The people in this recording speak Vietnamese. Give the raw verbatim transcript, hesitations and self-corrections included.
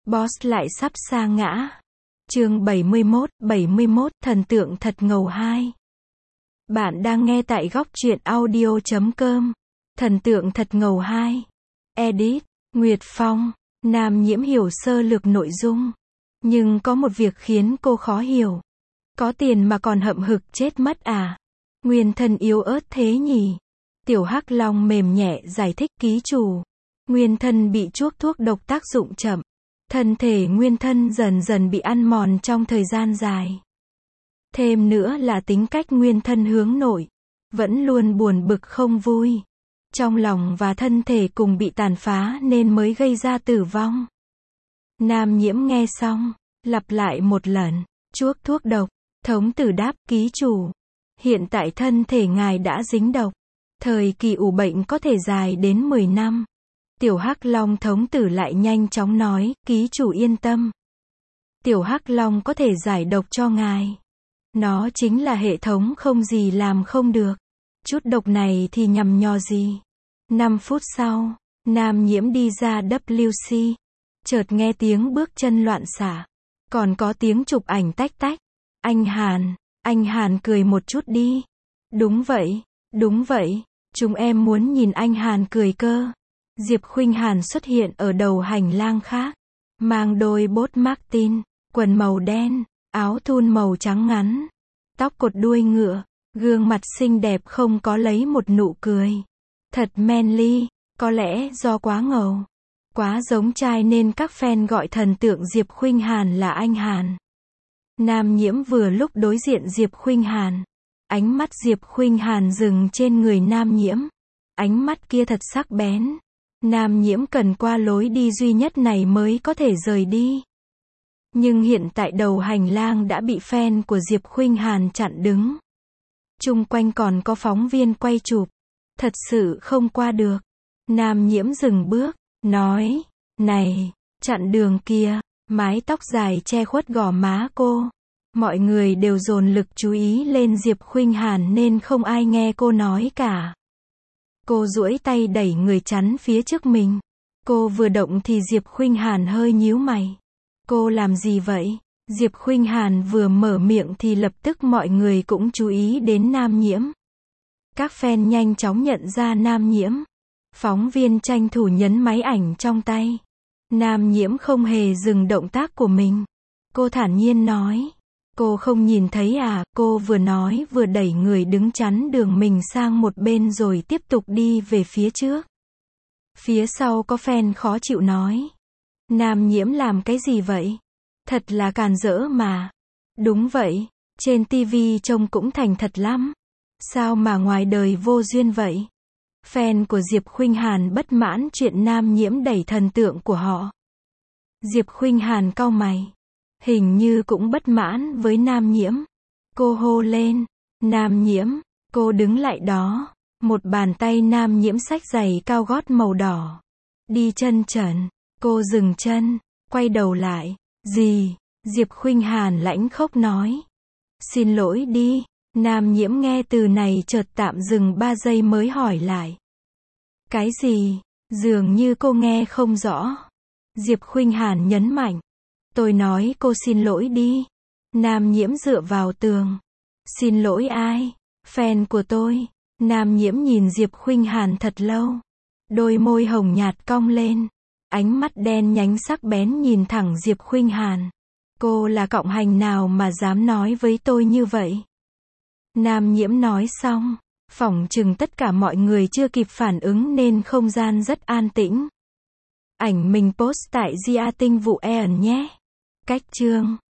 Boss lại sắp sa ngã. Chương bảy mươi mốt, bảy mươi mốt, thần tượng thật ngầu hai. Bạn đang nghe tại góc truyện audio chấm com. Thần tượng thật ngầu hai. Edit, Nguyệt Phong. Nam Nhiễm hiểu sơ lược nội dung. Nhưng có một việc khiến cô khó hiểu. Có tiền mà còn hậm hực chết mất à? Nguyên thân yếu ớt thế nhỉ? Tiểu Hắc Long mềm nhẹ giải thích ký chủ. Nguyên thân bị chuốc thuốc độc tác dụng chậm. Thân thể nguyên thân dần dần bị ăn mòn trong thời gian dài. Thêm nữa là tính cách nguyên thân hướng nội. Vẫn luôn buồn bực không vui. Trong lòng và thân thể cùng bị tàn phá nên mới gây ra tử vong. Nam Nhiễm nghe xong, lặp lại một lần. Chuốc thuốc độc. Thống tử đáp ký chủ. Hiện tại thân thể ngài đã dính độc. Thời kỳ ủ bệnh có thể dài đến mười năm. Tiểu Hắc Long thống tử lại nhanh chóng nói, ký chủ yên tâm. Tiểu Hắc Long có thể giải độc cho ngài. Nó chính là hệ thống không gì làm không được. Chút độc này thì nhằm nhò gì. năm phút sau, Nam Nhiễm đi ra W C. Chợt nghe tiếng bước chân loạn xạ. Còn có tiếng chụp ảnh tách tách. Anh Hàn, anh Hàn cười một chút đi. Đúng vậy, đúng vậy, chúng em muốn nhìn anh Hàn cười cơ. Diệp Khuynh Hàn xuất hiện ở đầu hành lang khác. Mang đôi bốt Martin, quần màu đen, áo thun màu trắng ngắn. Tóc cột đuôi ngựa, gương mặt xinh đẹp không có lấy một nụ cười. Thật manly, có lẽ do quá ngầu. Quá giống trai nên các fan gọi thần tượng Diệp Khuynh Hàn là anh Hàn. Nam Nhiễm vừa lúc đối diện Diệp Khuynh Hàn. Ánh mắt Diệp Khuynh Hàn dừng trên người Nam Nhiễm. Ánh mắt kia thật sắc bén. Nam Nhiễm cần qua lối đi duy nhất này mới có thể rời đi. Nhưng hiện tại đầu hành lang đã bị fan của Diệp Khuynh Hàn chặn đứng. Chung quanh còn có phóng viên quay chụp. Thật sự không qua được. Nam Nhiễm dừng bước, nói, này, chặn đường kia. Mái tóc dài che khuất gò má cô. Mọi người đều dồn lực chú ý lên Diệp Khuynh Hàn nên không ai nghe cô nói cả. Cô duỗi tay đẩy người chắn phía trước mình. Cô vừa động thì Diệp Khuynh Hàn hơi nhíu mày. Cô làm gì vậy? Diệp Khuynh Hàn vừa mở miệng thì lập tức mọi người cũng chú ý đến Nam Nhiễm. Các fan nhanh chóng nhận ra Nam Nhiễm. Phóng viên tranh thủ nhấn máy ảnh trong tay. Nam Nhiễm không hề dừng động tác của mình. Cô thản nhiên nói. Cô không nhìn thấy à? Cô vừa nói vừa đẩy người đứng chắn đường mình sang một bên rồi tiếp tục đi về phía trước. Phía sau có fan khó chịu nói. Nam Nhiễm làm cái gì vậy? Thật là càn rỡ mà. Đúng vậy, trên ti vi trông cũng thành thật lắm. Sao mà ngoài đời vô duyên vậy? Fan của Diệp Khuynh Hàn bất mãn chuyện Nam Nhiễm đẩy thần tượng của họ. Diệp Khuynh Hàn cau mày. Hình như cũng bất mãn với Nam Nhiễm. Cô hô lên. Nam Nhiễm, cô đứng lại đó. Một bàn tay Nam Nhiễm xách giày cao gót màu đỏ. Đi chân trần. Cô dừng chân, quay đầu lại. Gì? Diệp Khuynh Hàn lãnh khốc nói. Xin lỗi đi. Nam Nhiễm nghe từ này chợt tạm dừng ba giây mới hỏi lại. Cái gì? Dường như cô nghe không rõ. Diệp Khuynh Hàn nhấn mạnh. Tôi nói cô xin lỗi đi. Nam Nhiễm dựa vào tường. Xin lỗi ai? Fan của tôi. Nam Nhiễm nhìn Diệp Khuynh Hàn thật lâu. Đôi môi hồng nhạt cong lên. Ánh mắt đen nhánh sắc bén nhìn thẳng Diệp Khuynh Hàn. Cô là cọng hành nào mà dám nói với tôi như vậy? Nam Nhiễm nói xong. Phỏng chừng tất cả mọi người chưa kịp phản ứng nên không gian rất an tĩnh. Ảnh mình post tại Gia Tinh Vụ Eon nhé. Cách chương